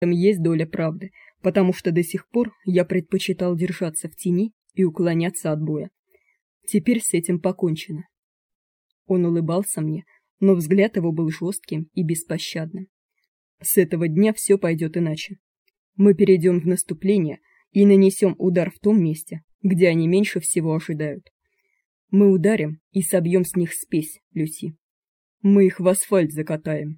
этом есть доля правды, потому что до сих пор я предпочитал держаться в тени и уклоняться от боя. Теперь с этим покончено. Он улыбался мне, но взгляд его был жестким и беспощадным. С этого дня все пойдет иначе. Мы перейдем в наступление и нанесем удар в том месте, где они меньше всего ожидают. Мы ударим и собьем с них спесь, Люси. Мы их в асфальт закатаем.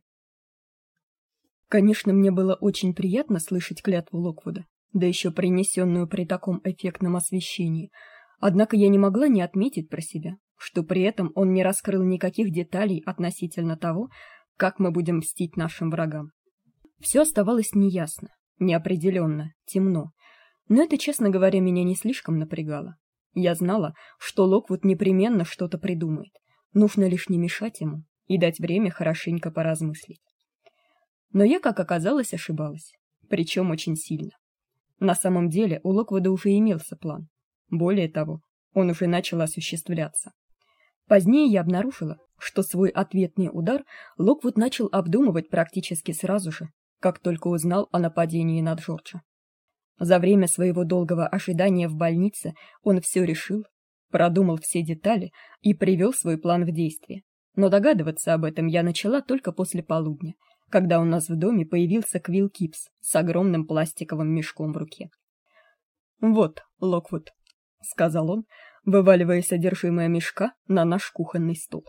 Конечно, мне было очень приятно слышать клятву Локвуда, да еще принесенную при таком эффектном освещении. Однако я не могла не отметить про себя, что при этом он не раскрыл никаких деталей относительно того, как мы будем мстить нашим врагам. Все оставалось неясно, неопределенно, темно. Но это, честно говоря, меня не слишком напрягало. Я знала, что Локвуд непременно что-то придумает. Нужно лишь не мешать ему и дать время хорошенько поразмыслить. Но я, как оказалось, ошибалась, причем очень сильно. На самом деле у Локвуда уже имелся план. Более того, он уже начал осуществляться. Позднее я обнаружила, что свой ответный удар Локвуд начал обдумывать практически сразу же, как только узнал о нападении на Джорджа. За время своего долгого ожидания в больнице он все решил, продумал все детали и привел свой план в действие. Но догадываться об этом я начала только после полудня, когда у нас в доме появился Квилл Кипс с огромным пластиковым мешком в руке. «Вот, Локвуд», — сказал он, вываливая содержимое мешка на наш кухонный стол.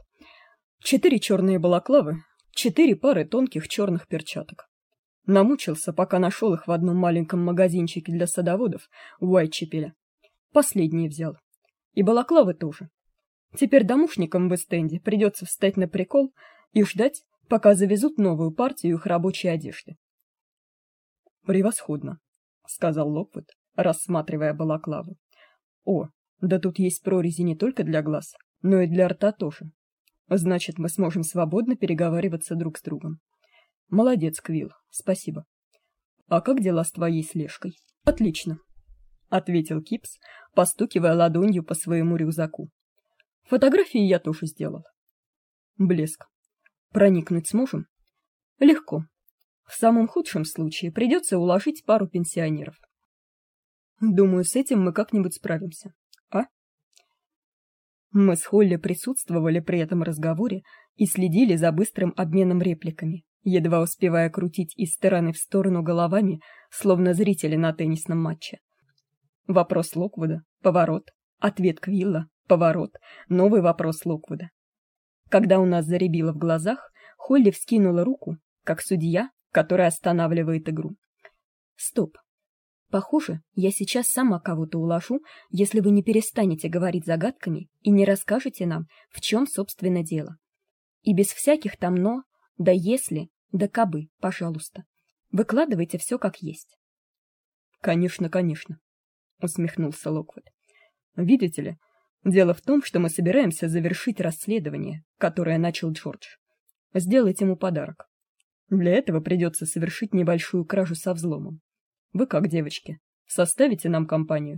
4 черные балаклавы, 4 пары тонких черных перчаток. Намучился, пока нашел их в одном маленьком магазинчике для садоводов в Уайтчепеле. Последние взял. И балаклавы тоже. Теперь домушникам в Эст-Энде придется встать на прикол и ждать, пока завезут новую партию их рабочей одежды. «Превосходно», — сказал Локвуд, рассматривая балаклаву. «О, да тут есть прорези не только для глаз, но и для рта тоже. Значит, мы сможем свободно переговариваться друг с другом. Молодец, Квилл, спасибо. А как дела с твоей слежкой?» «Отлично», — ответил Кипс, постукивая ладонью по своему рюкзаку. «Фотографии я тоже сделал». «Блеск. Проникнуть сможем?» «Легко. В самом худшем случае придется уложить пару пенсионеров. Думаю, с этим мы как-нибудь справимся. А?» Мы с Холли присутствовали при этом разговоре и следили за быстрым обменом репликами, едва успевая крутить из стороны в сторону головами, словно зрители на теннисном матче. Вопрос Локвуда, поворот, ответ Квилла, поворот, новый вопрос Локвуда. Когда у нас заребило в глазах, Холли вскинула руку, как судья, который останавливает игру. «Стоп. Похоже, я сейчас сама кого-то уложу, если вы не перестанете говорить загадками и не расскажете нам, в чем, собственно, дело. И без всяких там «но», да «если», да «кабы», пожалуйста. Выкладывайте все как есть». «Конечно, конечно», — усмехнулся Локвуд. «Видите ли, дело в том, что мы собираемся завершить расследование, которое начал Джордж. Сделать ему подарок. Для этого придется совершить небольшую кражу со взломом. Вы как, девочки, составите нам компанию?»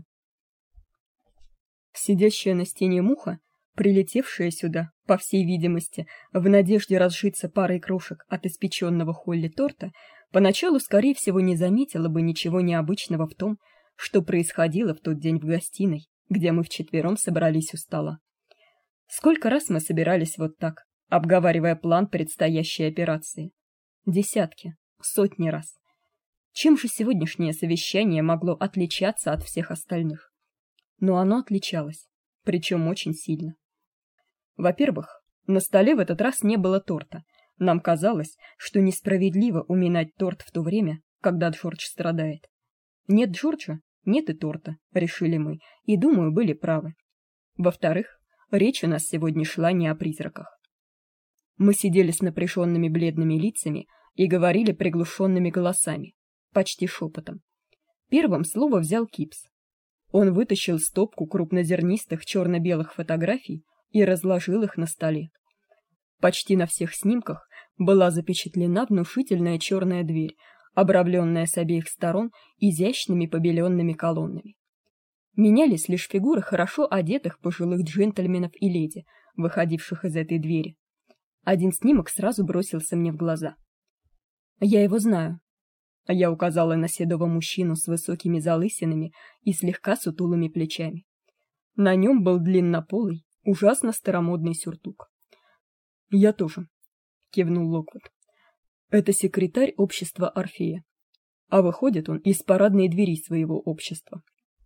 Сидящая на стене муха, прилетевшая сюда, по всей видимости, в надежде разжиться парой крошек от испеченного Холли торта, поначалу, скорее всего, не заметила бы ничего необычного в том, что происходило в тот день в гостиной, где мы вчетвером собрались у стола. Сколько раз мы собирались вот так, обговаривая план предстоящей операции? Десятки, сотни раз. Чем же сегодняшнее совещание могло отличаться от всех остальных? Но оно отличалось, причем очень сильно. Во-первых, на столе в этот раз не было торта. Нам казалось, что несправедливо уминать торт в то время, когда Джордж страдает. Нет Джорджа, нет и торта, решили мы, и, думаю, были правы. Во-вторых, речь у нас сегодня шла не о призраках. Мы сидели с напряженными бледными лицами и говорили приглушенными голосами, почти шепотом. Первым слово взял Кипс. Он вытащил стопку крупнозернистых черно-белых фотографий и разложил их на столе. Почти на всех снимках была запечатлена внушительная черная дверь, обрамленная с обеих сторон изящными побеленными колоннами. Менялись лишь фигуры хорошо одетых пожилых джентльменов и леди, выходивших из этой двери. Один снимок сразу бросился мне в глаза. «Я его знаю», А я указала на седого мужчину с высокими залысинами и слегка сутулыми плечами. На нем был длиннополый, ужасно старомодный сюртук. Я тоже, кивнул Локвуд. Это секретарь общества Орфея. А выходит он из парадной двери своего общества.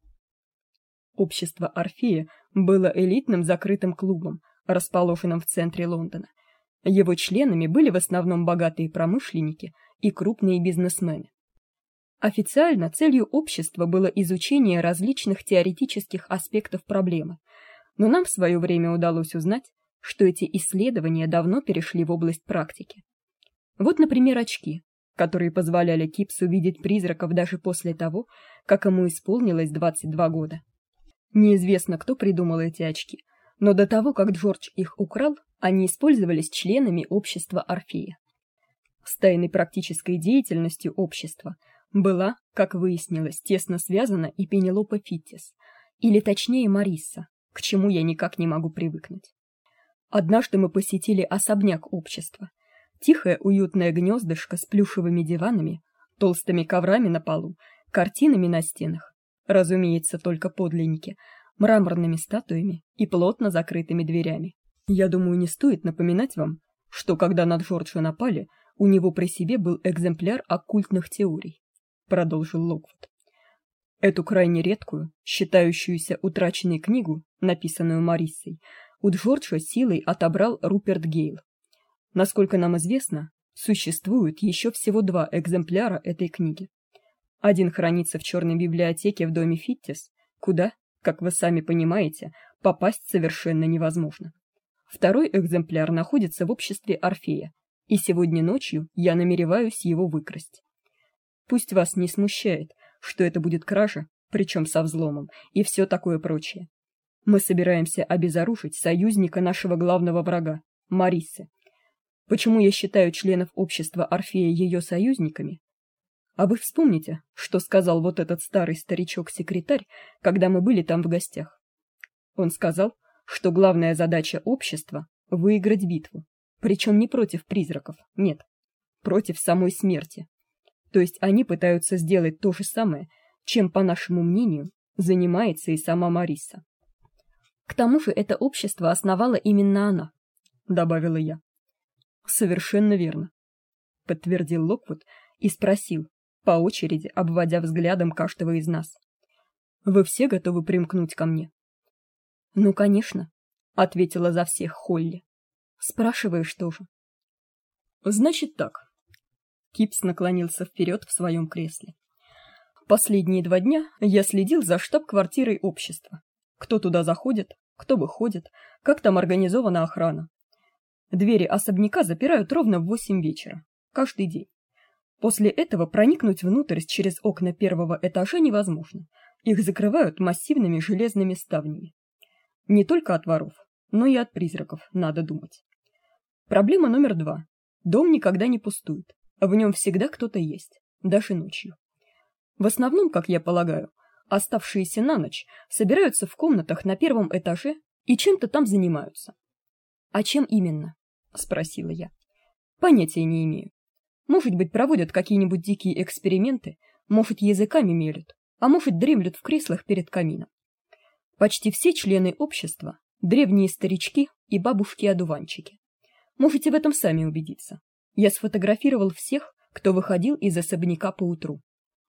Общество Орфея было элитным закрытым клубом, расположенным в центре Лондона. Его членами были в основном богатые промышленники и крупные бизнесмены. Официально целью общества было изучение различных теоретических аспектов проблемы, но нам в свое время удалось узнать, что эти исследования давно перешли в область практики. Вот, например, очки, которые позволяли Кипсу видеть призраков даже после того, как ему исполнилось 22 года. Неизвестно, кто придумал эти очки, но до того, как Джордж их украл, они использовались членами общества Орфея. С тайной практической деятельностью общества была, как выяснилось, тесно связана и Пенелопа Фиттис, или точнее Марисса, к чему я никак не могу привыкнуть. Однажды мы посетили особняк общества. Тихое уютное гнездышко с плюшевыми диванами, толстыми коврами на полу, картинами на стенах, разумеется, только подлинники, мраморными статуями и плотно закрытыми дверями. Я думаю, не стоит напоминать вам, что когда на Джорджа напали, у него при себе был экземпляр оккультных теорий, продолжил Локвуд. Эту крайне редкую, считающуюся утраченной книгу, написанную Мариссой, у Джорджа силой отобрал Руперт Гейл. Насколько нам известно, существует еще всего 2 экземпляра этой книги. Один хранится в черной библиотеке в доме Фиттис, куда, как вы сами понимаете, попасть совершенно невозможно. Второй экземпляр находится в обществе Орфея, и сегодня ночью я намереваюсь его выкрасть. Пусть вас не смущает, что это будет кража, причем со взломом, и все такое прочее. Мы собираемся обезоружить союзника нашего главного врага, Мариссы. Почему я считаю членов общества Орфея ее союзниками? А вы вспомните, что сказал вот этот старый старичок-секретарь, когда мы были там в гостях. Он сказал, что главная задача общества — выиграть битву, причем не против призраков, нет, против самой смерти. То есть они пытаются сделать то же самое, чем, по нашему мнению, занимается и сама Марисса. К тому же это общество основала именно она, добавила я. Совершенно верно, подтвердил Локвуд и спросил, по очереди обводя взглядом каждого из нас. Вы все готовы примкнуть ко мне? Ну, конечно, ответила за всех Холли. Спрашиваешь тоже. Значит так. Кипс наклонился вперед в своем кресле. Последние 2 дня я следил за штаб-квартирой общества. Кто туда заходит, кто выходит, как там организована охрана. Двери особняка запирают ровно в 8 вечера, каждый день. После этого проникнуть внутрь через окна 1-го этажа невозможно. Их закрывают массивными железными ставнями. Не только от воров, но и от призраков, надо думать. Проблема номер 2. Дом никогда не пустует. В нем всегда кто-то есть, даже ночью. В основном, как я полагаю, оставшиеся на ночь собираются в комнатах на 1-м этаже и чем-то там занимаются. А чем именно? Спросила я. Понятия не имею. Может быть, проводят какие-нибудь дикие эксперименты, может, языками мелют, а может, дремлют в креслах перед камином. Почти все члены общества — древние старички и бабушки-одуванчики. Можете в этом сами убедиться. Я сфотографировал всех, кто выходил из особняка поутру.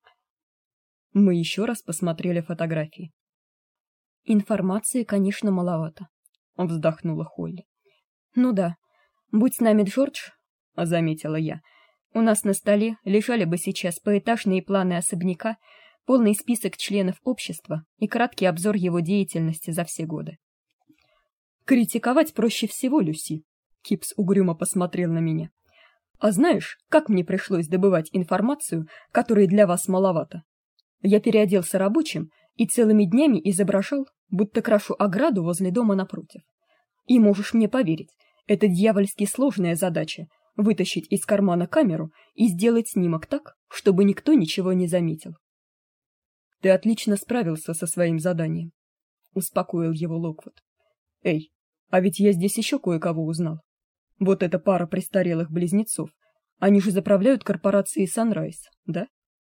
Мы еще раз посмотрели фотографии. Информации, конечно, маловато, вздохнула Холли. Ну да, будь с нами Джордж, заметила я, у нас на столе лежали бы сейчас поэтажные планы особняка, полный список членов общества и краткий обзор его деятельности за все годы. Критиковать проще всего, Люси. Кипс угрюмо посмотрел на меня. А знаешь, как мне пришлось добывать информацию, которой для вас маловато? Я переоделся рабочим и целыми днями изображал, будто крашу ограду возле дома напротив. И можешь мне поверить, это дьявольски сложная задача — вытащить из кармана камеру и сделать снимок так, чтобы никто ничего не заметил. Ты отлично справился со своим заданием, успокоил его Локвуд. Эй, а ведь я здесь еще кое-кого узнал. Вот эта пара престарелых близнецов. Они же заправляют корпорацией Sunrise, да?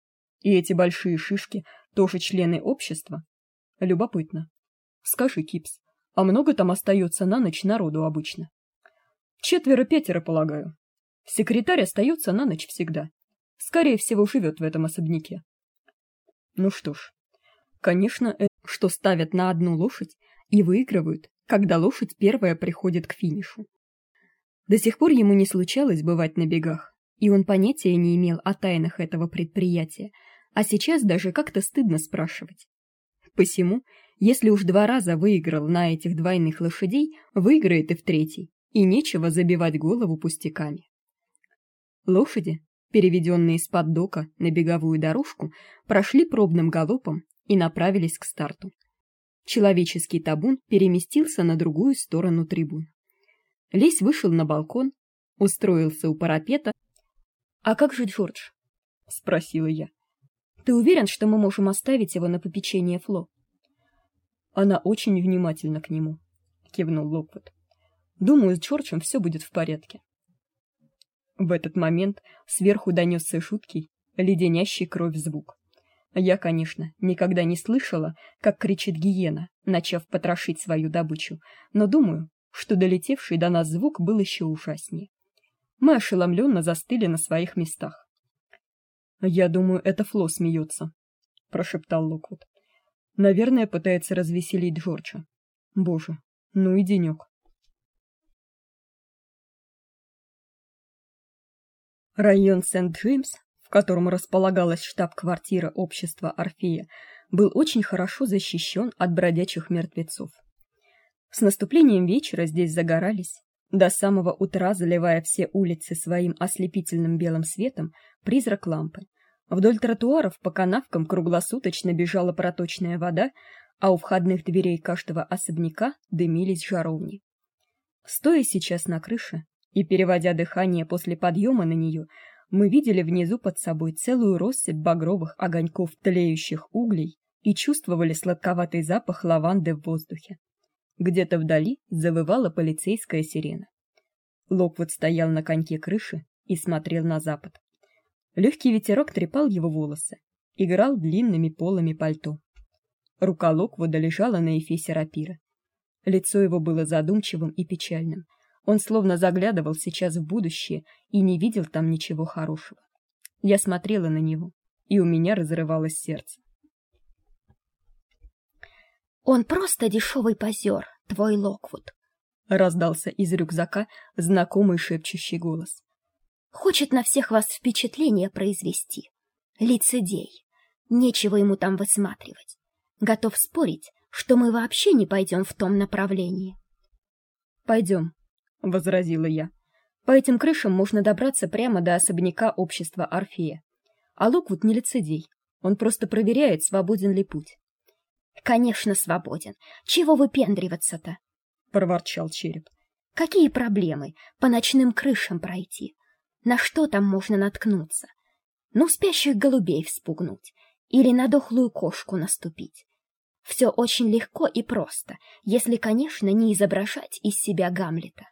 И эти большие шишки тоже члены общества? Любопытно. Скажи, Кипс, а много там остается на ночь народу обычно? 4-5, полагаю. Секретарь остается на ночь всегда. Скорее всего, живет в этом особняке. Ну что ж, конечно, это что ставят на одну лошадь и выигрывают, когда лошадь первая приходит к финишу. До сих пор ему не случалось бывать на бегах, и он понятия не имел о тайнах этого предприятия, а сейчас даже как-то стыдно спрашивать. Посему, если уж 2 раза выиграл на этих двойных лошадей, выиграет и в 3-й, и нечего забивать голову пустяками. Лошади, переведенные с паддока на беговую дорожку, прошли пробным галопом и направились к старту. Человеческий табун переместился на другую сторону трибун. Лесь вышел на балкон, устроился у парапета. «А как же Джордж?» — спросила я. «Ты уверен, что мы можем оставить его на попечение Фло?» «Она очень внимательна к нему», — кивнул Локвуд. «Думаю, с Джорджем все будет в порядке». В этот момент сверху донесся жуткий, леденящий кровь звук. Я, конечно, никогда не слышала, как кричит гиена, начав потрошить свою добычу, но думаю, что долетевший до нас звук был еще ужаснее. Мы ошеломленно застыли на своих местах. «Я думаю, это Фло смеется», — прошептал Локвуд. «Наверное, пытается развеселить Джорджа. Боже, ну и денек». Район Сент-Джеймс, в котором располагалась штаб-квартира общества Орфея, был очень хорошо защищен от бродячих мертвецов. С наступлением вечера здесь загорались, до самого утра заливая все улицы своим ослепительным белым светом, призрак лампы. Вдоль тротуаров по канавкам круглосуточно бежала проточная вода, а у входных дверей каждого особняка дымились жаровни. Стоя сейчас на крыше и переводя дыхание после подъема на нее, мы видели внизу под собой целую россыпь багровых огоньков тлеющих углей и чувствовали сладковатый запах лаванды в воздухе. Где-то вдали завывала полицейская сирена. Локвуд стоял на коньке крыши и смотрел на запад. Легкий ветерок трепал его волосы, играл длинными полами пальто. Рука Локвуда лежала на эфесе рапира. Лицо его было задумчивым и печальным. Он словно заглядывал сейчас в будущее и не видел там ничего хорошего. Я смотрела на него, и у меня разрывалось сердце. «Он просто дешевый позер, твой Локвуд», — раздался из рюкзака знакомый шепчущий голос. «Хочет на всех вас впечатление произвести. Лицедей. Нечего ему там высматривать. Готов спорить, что мы вообще не пойдем в том направлении». «Пойдем», — возразила я. «По этим крышам можно добраться прямо до особняка общества Орфея. А Локвуд не лицедей. Он просто проверяет, свободен ли путь». «Конечно, свободен. Чего выпендриваться-то?» — проворчал череп. «Какие проблемы по ночным крышам пройти? На что там можно наткнуться? Ну, спящих голубей вспугнуть или на дохлую кошку наступить. Все очень легко и просто, если, конечно, не изображать из себя Гамлета».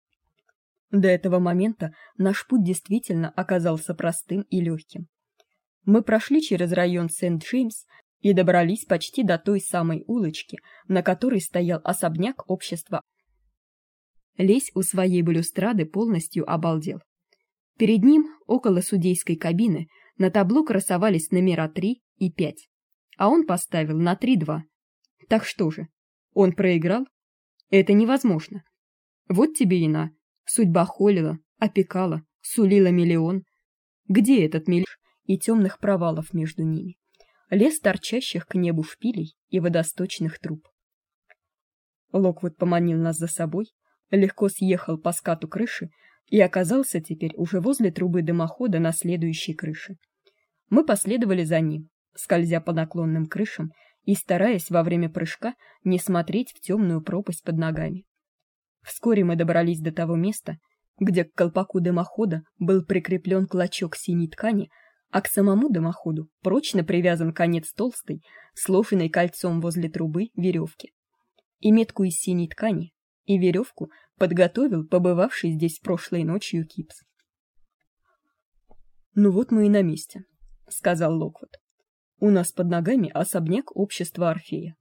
До этого момента наш путь действительно оказался простым и легким. Мы прошли через район Сент-Джеймс и добрались почти до той самой улочки, на которой стоял особняк общества. Лесь у своей балюстрады полностью обалдел. Перед ним, около судейской кабины, на табло красовались номера 3 и 5, а он поставил на 3-2. Так что же, он проиграл? Это невозможно. Вот тебе и на. Судьба холила, опекала, сулила миллион. Где этот миллион и темных провалов между ними? Лес торчащих к небу шпилей и водосточных труб. Локвуд поманил нас за собой, легко съехал по скату крыши и оказался теперь уже возле трубы дымохода на следующей крыше. Мы последовали за ним, скользя по наклонным крышам и стараясь во время прыжка не смотреть в темную пропасть под ногами. Вскоре мы добрались до того места, где к колпаку дымохода был прикреплен клочок синей ткани, а к самому дымоходу прочно привязан конец толстой, сложенной кольцом возле трубы веревки. И метку из синей ткани, и веревку подготовил побывавший здесь прошлой ночью Кипс. «Ну вот мы и на месте», — сказал Локвуд. У нас под ногами особняк общества Орфея.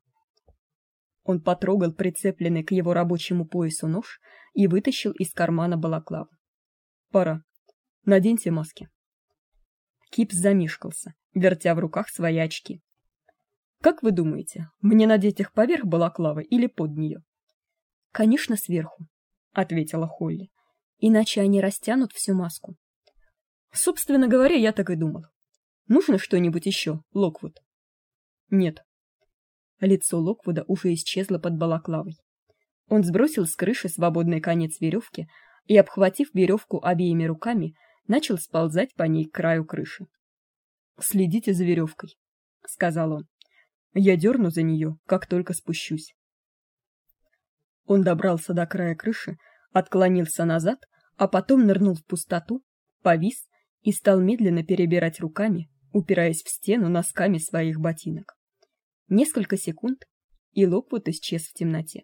Он потрогал прицепленный к его рабочему поясу нож и вытащил из кармана балаклаву. Пора. Наденьте маски. Кипс замешкался, вертя в руках свои очки. Как вы думаете, мне надеть их поверх балаклавы или под нее? Конечно, сверху, ответила Холли. Иначе они растянут всю маску. Собственно говоря, я так и думал. Нужно что-нибудь еще, Локвуд? Нет. Лицо Локвуда уже исчезло под балаклавой. Он сбросил с крыши свободный конец веревки и, обхватив веревку обеими руками, начал сползать по ней к краю крыши. Следите за веревкой, сказал он. Я дерну за нее, как только спущусь. Он добрался до края крыши, отклонился назад, а потом нырнул в пустоту, повис и стал медленно перебирать руками, упираясь в стену носками своих ботинок. Несколько секунд, и Локвуд исчез в темноте.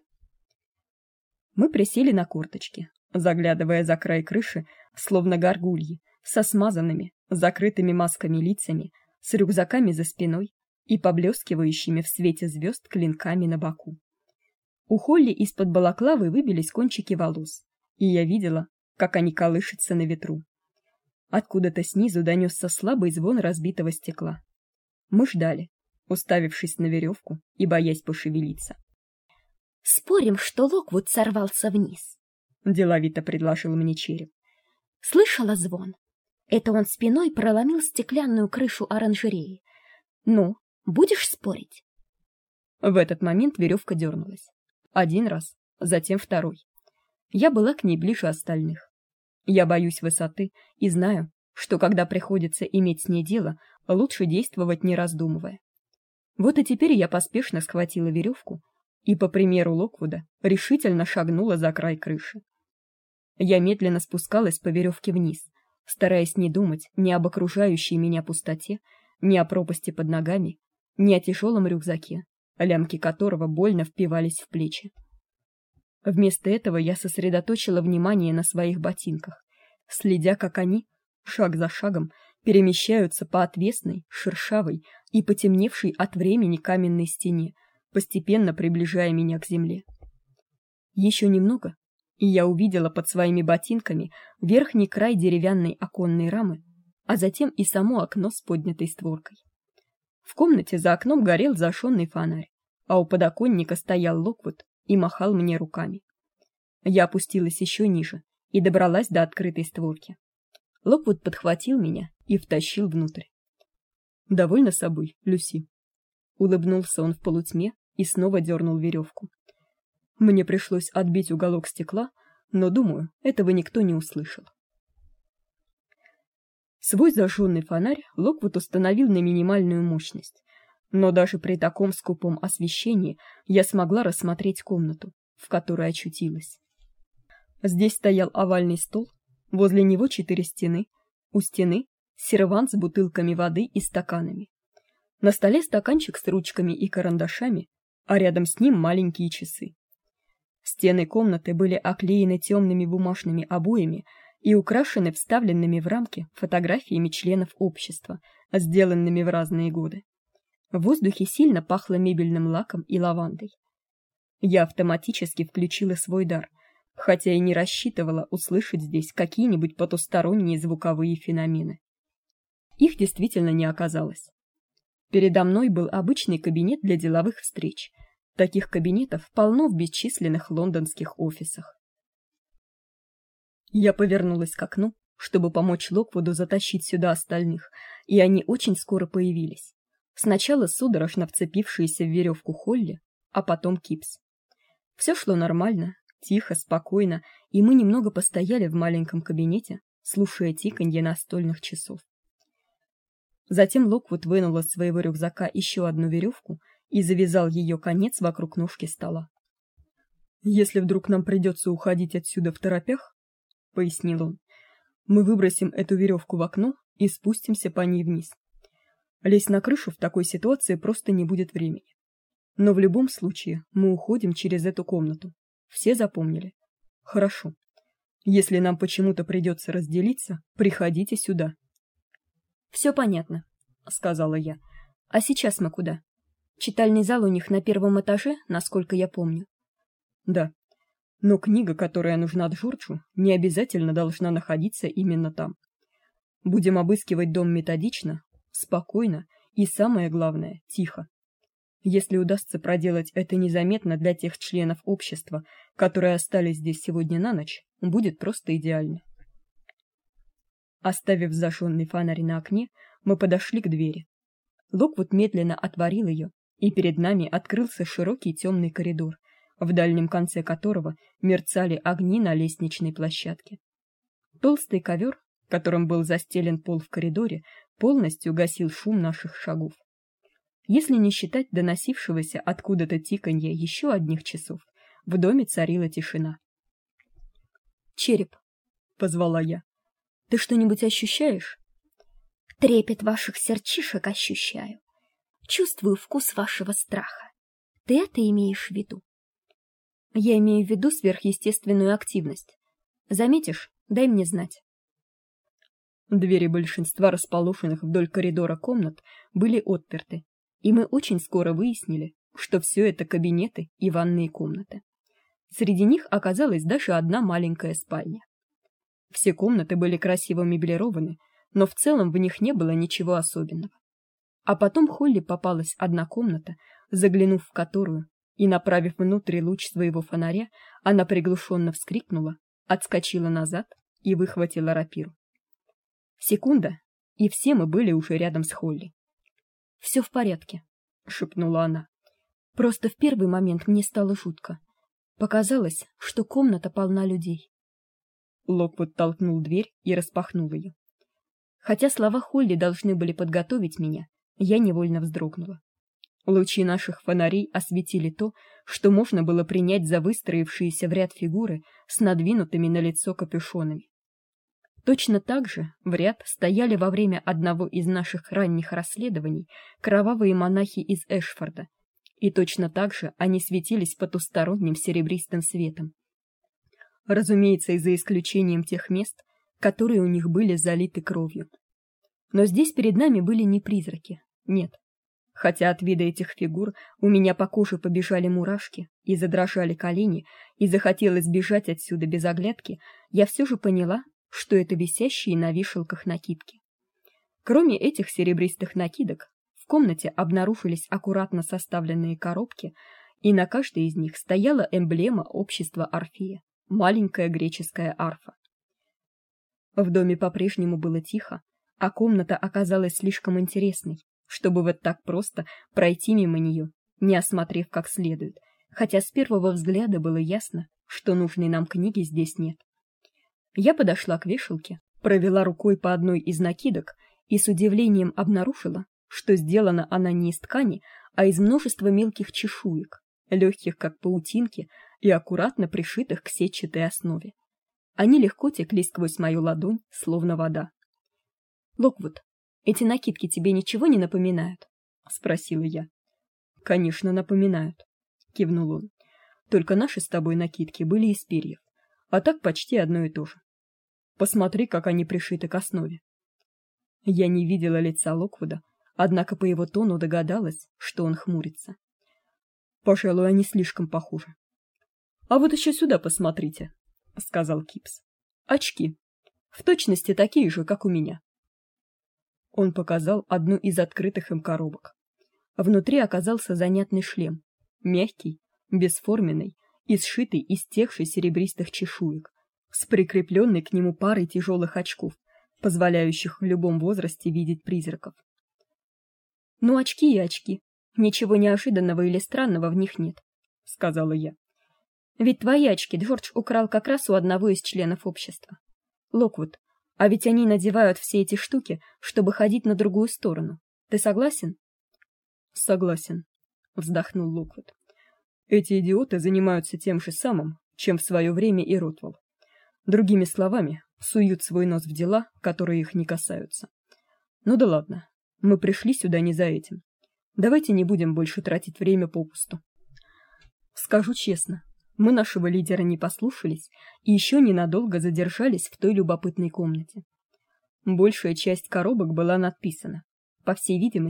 Мы присели на корточки, заглядывая за край крыши, словно горгульи, со смазанными, закрытыми масками лицами, с рюкзаками за спиной и поблескивающими в свете звезд клинками на боку. У Холли из-под балаклавы выбились кончики волос, и я видела, как они колышутся на ветру. Откуда-то снизу донесся слабый звон разбитого стекла. Мы ждали, уставившись на веревку и боясь пошевелиться. Спорим, что Локвуд сорвался вниз, деловито предложил мне череп. Слышала звон? Это он спиной проломил стеклянную крышу оранжереи. Ну, будешь спорить? В этот момент веревка дернулась. Один раз, затем второй. Я была к ней ближе остальных. Я боюсь высоты и знаю, что когда приходится иметь с ней дело, лучше действовать не раздумывая. Вот и теперь я поспешно схватила веревку и, по примеру Локвуда, решительно шагнула за край крыши. Я медленно спускалась по веревке вниз, стараясь не думать ни об окружающей меня пустоте, ни о пропасти под ногами, ни о тяжелом рюкзаке, лямки которого больно впивались в плечи. Вместо этого я сосредоточила внимание на своих ботинках, следя, как они, шаг за шагом, перемещаются по отвесной, шершавой и потемневшей от времени каменной стене, постепенно приближая меня к земле. Еще немного, и я увидела под своими ботинками верхний край деревянной оконной рамы, а затем и само окно с поднятой створкой. В комнате за окном горел зажженный фонарь, а у подоконника стоял Локвуд и махал мне руками. Я опустилась еще ниже и добралась до открытой створки. Локвуд подхватил меня и втащил внутрь. Довольна собой, Люси? Улыбнулся он в полутьме и снова дернул веревку. Мне пришлось отбить уголок стекла, но, думаю, этого никто не услышал. Свой зажженный фонарь Локвуд установил на минимальную мощность, но даже при таком скупом освещении я смогла рассмотреть комнату, в которой очутилась. Здесь стоял овальный стол, возле него 4 стены, у стены сервант с бутылками воды и стаканами. На столе стаканчик с ручками и карандашами, а рядом с ним маленькие часы. Стены комнаты были оклеены темными бумажными обоями и украшены вставленными в рамки фотографиями членов общества, сделанными в разные годы. В воздухе сильно пахло мебельным лаком и лавандой. Я автоматически включила свой дар, хотя и не рассчитывала услышать здесь какие-нибудь потусторонние звуковые феномены. Их действительно не оказалось. Передо мной был обычный кабинет для деловых встреч. Таких кабинетов полно в бесчисленных лондонских офисах. Я повернулась к окну, чтобы помочь Локвуду затащить сюда остальных, и они очень скоро появились. Сначала судорожно вцепившиеся в веревку Холли, а потом Кипс. Все шло нормально, тихо, спокойно, и мы немного постояли в маленьком кабинете, слушая тиканье настольных часов. Затем Локвуд вынул из своего рюкзака еще одну веревку и завязал ее конец вокруг ножки стола. Если вдруг нам придется уходить отсюда второпях, пояснил он, мы выбросим эту веревку в окно и спустимся по ней вниз. Лезть на крышу в такой ситуации просто не будет времени. Но в любом случае мы уходим через эту комнату. Все запомнили? Хорошо. Если нам почему-то придется разделиться, приходите сюда. Все понятно, сказала я. А сейчас мы куда? Читальный зал у них на первом этаже, насколько я помню. Да. Но книга, которая нужна Джорджу, не обязательно должна находиться именно там. Будем обыскивать дом методично, спокойно и, самое главное, тихо. Если удастся проделать это незаметно для тех членов общества, которые остались здесь сегодня на ночь, будет просто идеально. Оставив зажженный фонарь на окне, мы подошли к двери. Локвуд медленно отворил ее, и перед нами открылся широкий темный коридор, в дальнем конце которого мерцали огни на лестничной площадке. Толстый ковер, которым был застелен пол в коридоре, полностью гасил шум наших шагов. Если не считать доносившегося откуда-то тиканья еще одних часов, в доме царила тишина. «Череп», — позвала я, — «ты что-нибудь ощущаешь?» «Трепет ваших сердчишек ощущаю. Чувствую вкус вашего страха. Ты это имеешь в виду?» «Я имею в виду сверхъестественную активность. Заметишь, дай мне знать». Двери большинства расположенных вдоль коридора комнат были отперты, и мы очень скоро выяснили, что все это кабинеты и ванные комнаты. Среди них оказалась даже одна маленькая спальня. Все комнаты были красиво меблированы, но в целом в них не было ничего особенного. А потом Холли попалась одна комната, заглянув в которую и направив внутрь луч своего фонаря, она приглушенно вскрикнула, отскочила назад и выхватила рапиру. Секунда, и все мы были уже рядом с Холли. «Все в порядке», — шепнула она. «Просто в первый момент мне стало жутко. Показалось, что комната полна людей». Локвуд толкнул дверь и распахнул ее. Хотя слова Холли должны были подготовить меня, я невольно вздрогнула. Лучи наших фонарей осветили то, что можно было принять за выстроившиеся в ряд фигуры с надвинутыми на лицо капюшонами. Точно так же в ряд стояли во время одного из наших ранних расследований кровавые монахи из Эшфорда, и точно так же они светились потусторонним серебристым светом. Разумеется, за исключением тех мест, которые у них были залиты кровью. Но здесь перед нами были не призраки, нет. Хотя от вида этих фигур у меня по коже побежали мурашки и задрожали колени, и захотелось бежать отсюда без оглядки, я все же поняла, что это висящие на вешалках накидки. Кроме этих серебристых накидок, в комнате обнаружились аккуратно составленные коробки, и на каждой из них стояла эмблема общества Орфея, маленькая греческая арфа. В доме по-прежнему было тихо, а комната оказалась слишком интересной, чтобы вот так просто пройти мимо нее, не осмотрев как следует, хотя с первого взгляда было ясно, что нужной нам книги здесь нет. Я подошла к вешалке, провела рукой по одной из накидок и с удивлением обнаружила, что сделана она не из ткани, а из множества мелких чешуек, легких как паутинки и аккуратно пришитых к сетчатой основе. Они легко текли сквозь мою ладонь, словно вода. «Локвуд, эти накидки тебе ничего не напоминают?» — спросила я. «Конечно, напоминают», — кивнул он. «Только наши с тобой накидки были из перьев, а так почти одно и то же. Посмотри, как они пришиты к основе». Я не видела лица Локвуда, однако по его тону догадалась, что он хмурится. «Пожалуй, они слишком похожи». «А вот еще сюда посмотрите», — сказал Кипс. «Очки. В точности такие же, как у меня». Он показал одну из открытых им коробок. Внутри оказался занятный шлем, мягкий, бесформенный и сшитый из тех же серебристых чешуек, с прикрепленной к нему парой тяжелых очков, позволяющих в любом возрасте видеть призраков. «Ну, очки и очки. Ничего неожиданного или странного в них нет», — сказала я. «Ведь твои очки Джордж украл как раз у одного из членов общества. Локвуд, а ведь они надевают все эти штуки, чтобы ходить на другую сторону. Ты согласен?» «Согласен», — вздохнул Локвуд. «Эти идиоты занимаются тем же самым, чем в свое время и Ротвелл. Другими словами, суют свой нос в дела, которые их не касаются. Ну да ладно, мы пришли сюда не за этим. Давайте не будем больше тратить время попусту. Скажу честно, мы нашего лидера не послушались и еще ненадолго задержались в той любопытной комнате. Большая часть коробок была надписана, по всей видимости,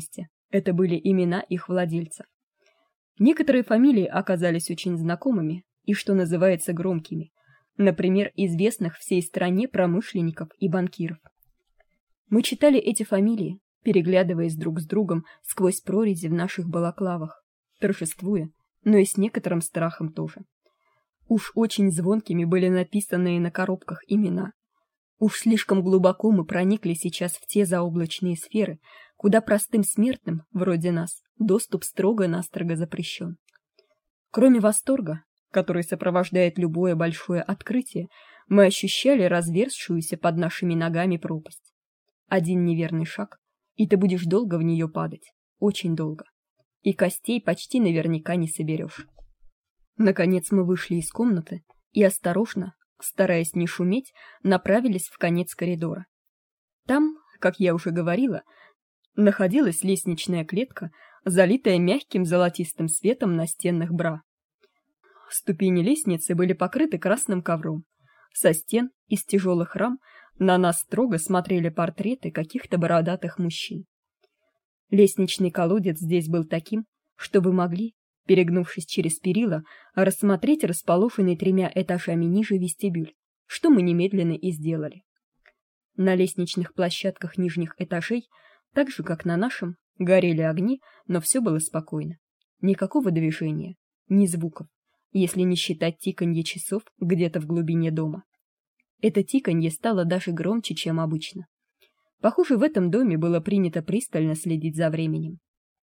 Это были имена их владельцев. Некоторые фамилии оказались очень знакомыми и, что называется, громкими. Например, известных всей стране промышленников и банкиров. Мы читали эти фамилии, переглядываясь друг с другом сквозь прорези в наших балаклавах, торжествуя, но и с некоторым страхом тоже. Уж очень звонкими были написанные на коробках имена. Уж слишком глубоко мы проникли сейчас в те заоблачные сферы, куда простым смертным, вроде нас, доступ строго-настрого запрещен. Кроме восторга, который сопровождает любое большое открытие, мы ощущали разверзшуюся под нашими ногами пропасть. Один неверный шаг, и ты будешь долго в нее падать, очень долго. И костей почти наверняка не соберешь. Наконец мы вышли из комнаты и осторожно, стараясь не шуметь, направились в конец коридора. Там, как я уже говорила, находилась лестничная клетка, залитая мягким золотистым светом настенных бра. Ступени лестницы были покрыты красным ковром. Со стен из тяжелых рам на нас строго смотрели портреты каких-то бородатых мужчин. Лестничный колодец здесь был таким, что вы могли, перегнувшись через перила, рассмотреть расположенный 3 этажами ниже вестибюль, что мы немедленно и сделали. На лестничных площадках нижних этажей, так же как на нашем, горели огни, но все было спокойно. Никакого движения, ни звуков, если не считать тиканье часов где-то в глубине дома. Это тиканье стало даже громче, чем обычно. Похоже, в этом доме было принято пристально следить за временем.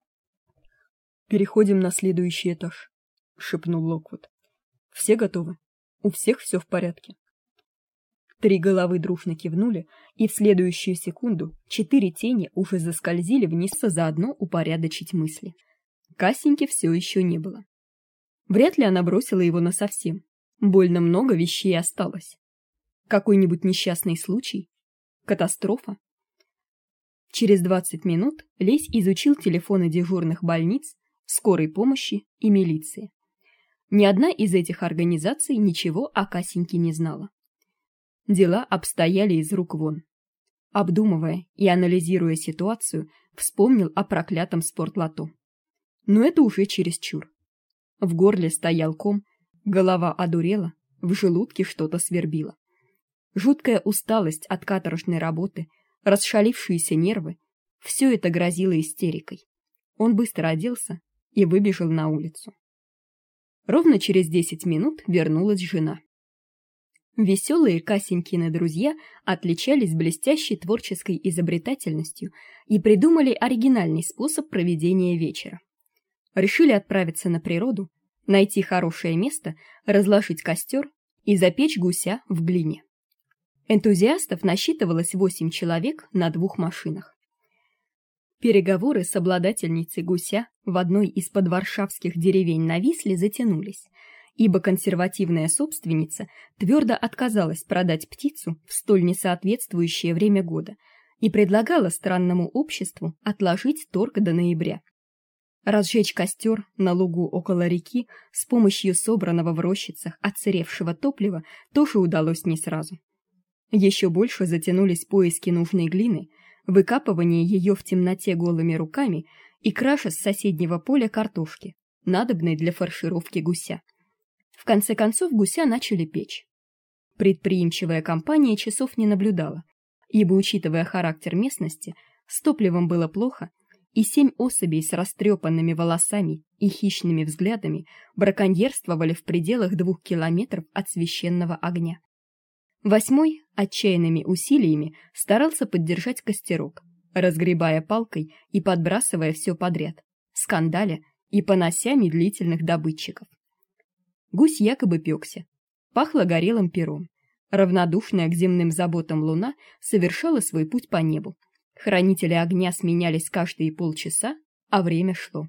«Переходим на следующий этаж», — шепнул Локвуд. «Все готовы? У всех все в порядке?» 3 головы дружно кивнули, и в следующую секунду 4 тени уже заскользили вниз, заодно упорядочить мысли. Касеньки все еще не было. Вряд ли она бросила его насовсем. Больно много вещей осталось. Какой-нибудь несчастный случай? Катастрофа? Через 20 минут Лесь изучил телефоны дежурных больниц, скорой помощи и милиции. Ни одна из этих организаций ничего о Касеньке не знала. Дела обстояли из рук вон. Обдумывая и анализируя ситуацию, вспомнил о проклятом спортлото. Но это уже чересчур. В горле стоял ком, голова одурела, в желудке что-то свербило. Жуткая усталость от каторжной работы, расшалившиеся нервы — все это грозило истерикой. Он быстро оделся и выбежал на улицу. Ровно через 10 минут вернулась жена. Веселые Касенькины друзья отличались блестящей творческой изобретательностью и придумали оригинальный способ проведения вечера. Решили отправиться на природу, найти хорошее место, разложить костер и запечь гуся в глине. Энтузиастов насчитывалось 8 человек на 2 машинах. Переговоры с обладательницей гуся в одной из подваршавских деревень на Висле затянулись, ибо консервативная собственница твердо отказалась продать птицу в столь несоответствующее время года и предлагала странному обществу отложить торг до ноября. Разжечь костер на лугу около реки с помощью собранного в рощицах отсыревшего топлива тоже удалось не сразу. Еще больше затянулись поиски нужной глины, выкапывание ее в темноте голыми руками и краша с соседнего поля картошки, надобной для фаршировки гуся. В конце концов гуся начали печь. Предприимчивая компания часов не наблюдала, ибо, учитывая характер местности, с топливом было плохо, и 7 особей с растрепанными волосами и хищными взглядами браконьерствовали в пределах 2 километров от священного огня. 8-й отчаянными усилиями старался поддержать костерок, разгребая палкой и подбрасывая все подряд, скандаля и понося медлительных добытчиков. Гусь якобы пекся, пахло горелым пером. Равнодушная к земным заботам луна совершала свой путь по небу. Хранители огня сменялись каждые полчаса, а время шло.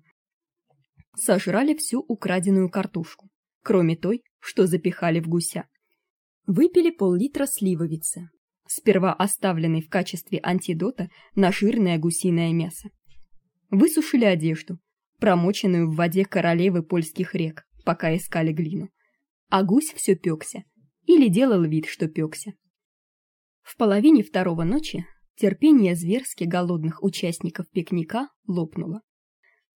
Сожрали всю украденную картошку, кроме той, что запихали в гуся. Выпили пол-литра сливовицы, сперва оставленной в качестве антидота на жирное гусиное мясо. Высушили одежду, промоченную в воде королевы польских рек, пока искали глину. А гусь все пекся, или делал вид, что пекся. В половине 2 ночи терпение зверски голодных участников пикника лопнуло.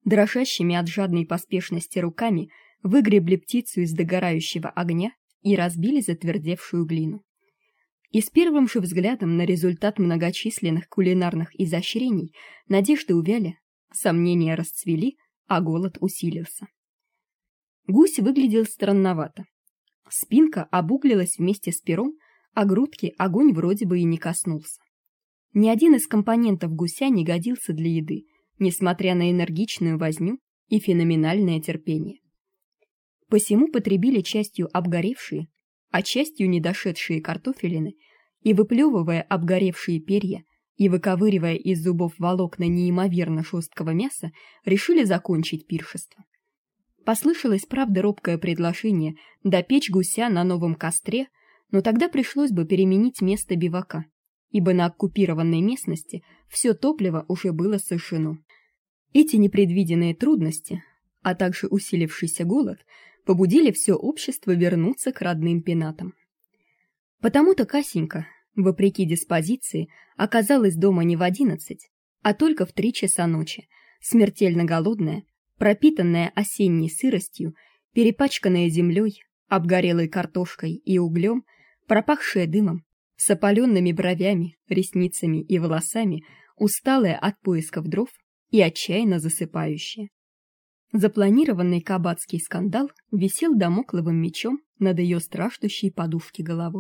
дрожащими от жадной поспешности руками выгребли птицу из догорающего огня и разбили затвердевшую глину. И с первым же взглядом на результат многочисленных кулинарных изощрений надежды увяли, сомнения расцвели, а голод усилился. Гусь выглядел странновато. Спинка обуглилась вместе с пером, а грудки огонь вроде бы и не коснулся. Ни один из компонентов гуся не годился для еды, несмотря на энергичную возню и феноменальное терпение. Посему потребили частью обгоревшие, а частью недошедшие картофелины, и, выплевывая обгоревшие перья и выковыривая из зубов волокна неимоверно жесткого мяса, решили закончить пиршество. Послышалось, правда, робкое предложение допечь гуся на новом костре, но тогда пришлось бы переменить место бивака, ибо на оккупированной местности все топливо уже было сожжено. Эти непредвиденные трудности, а также усилившийся голод, побудили все общество вернуться к родным пенатам. Потому-то Касенька, вопреки диспозиции, оказалась дома не в 11, а только в 3 часа ночи, смертельно голодная, пропитанная осенней сыростью, перепачканная землей, обгорелой картошкой и углем, пропахшая дымом, с опаленными бровями, ресницами и волосами, усталая от поисков дров и отчаянно засыпающая. Запланированный кабацкий скандал висел дамокловым мечом над ее страждущей подушки головой.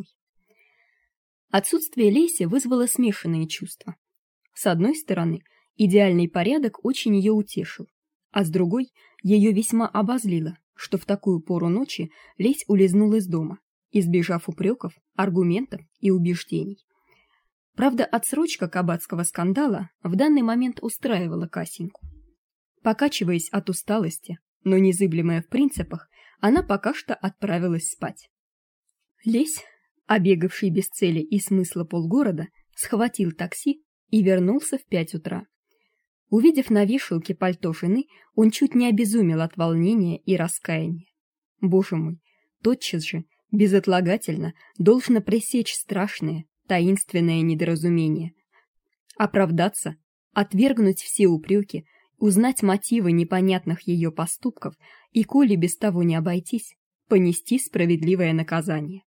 Отсутствие Леси вызвало смешанные чувства. С одной стороны, идеальный порядок очень ее утешил, а с другой, ее весьма обозлило, что в такую пору ночи Лесь улизнул из дома, избежав упреков, аргументов и убеждений. Правда, отсрочка кабацкого скандала в данный момент устраивала Касеньку. Покачиваясь от усталости, но незыблемая в принципах, она пока что отправилась спать. Лесь, обегавший без цели и смысла полгорода, схватил такси и вернулся в 5 утра. Увидев на вешалке пальто жены, он чуть не обезумел от волнения и раскаяния. Боже мой, тотчас же, безотлагательно, должно пресечь страшное, таинственное недоразумение. Оправдаться, отвергнуть все упреки, узнать мотивы непонятных ее поступков и, коли без того не обойтись, понести справедливое наказание.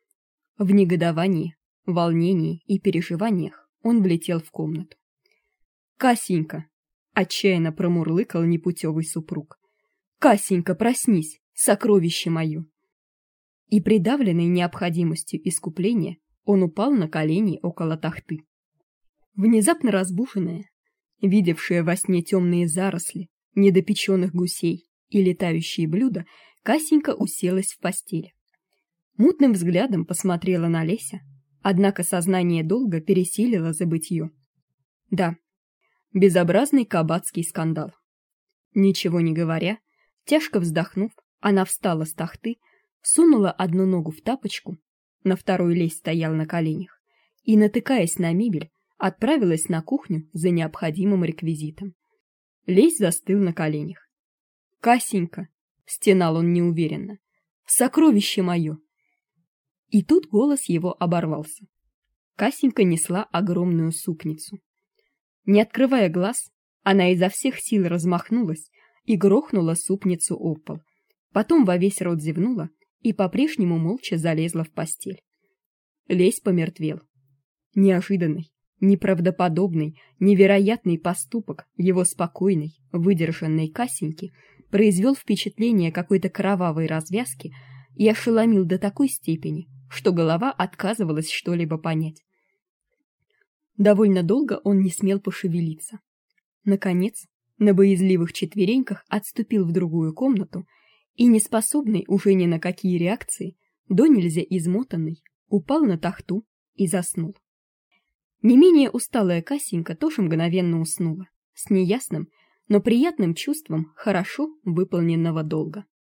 В негодовании, волнении и переживаниях он влетел в комнату. «Касенька!» — отчаянно промурлыкал непутевый супруг. «Касенька, проснись, сокровище мое!» И, придавленный необходимостью искупления, он упал на колени около тахты. Внезапно разбуженная, видевшая во сне темные заросли, недопеченных гусей и летающие блюда, Касенька уселась в постели. Мутным взглядом посмотрела на Леся, однако сознание долго пересилило забытье. Да, безобразный кабацкий скандал. Ничего не говоря, тяжко вздохнув, она встала с тахты, сунула одну ногу в тапочку, на второй Лесь стоял на коленях, и, натыкаясь на мебель, отправилась на кухню за необходимым реквизитом. Лесь застыл на коленях. «Касенька!» — стенал он неуверенно. «Сокровище мое!» И тут голос его оборвался. Касенька несла огромную супницу. Не открывая глаз, она изо всех сил размахнулась и грохнула супницу об пол. Потом во весь рот зевнула и по-прежнему молча залезла в постель. Лесь помертвел. Неожиданный, неправдоподобный, невероятный поступок его спокойной, выдержанной Касеньки произвел впечатление какой-то кровавой развязки и ошеломил до такой степени, что голова отказывалась что-либо понять. Довольно долго он не смел пошевелиться. Наконец, на боязливых четвереньках отступил в другую комнату и, неспособный уже ни на какие реакции, донельзя измотанный, упал на тахту и заснул. Не менее усталая Касенька тоже мгновенно уснула, с неясным, но приятным чувством хорошо выполненного долга.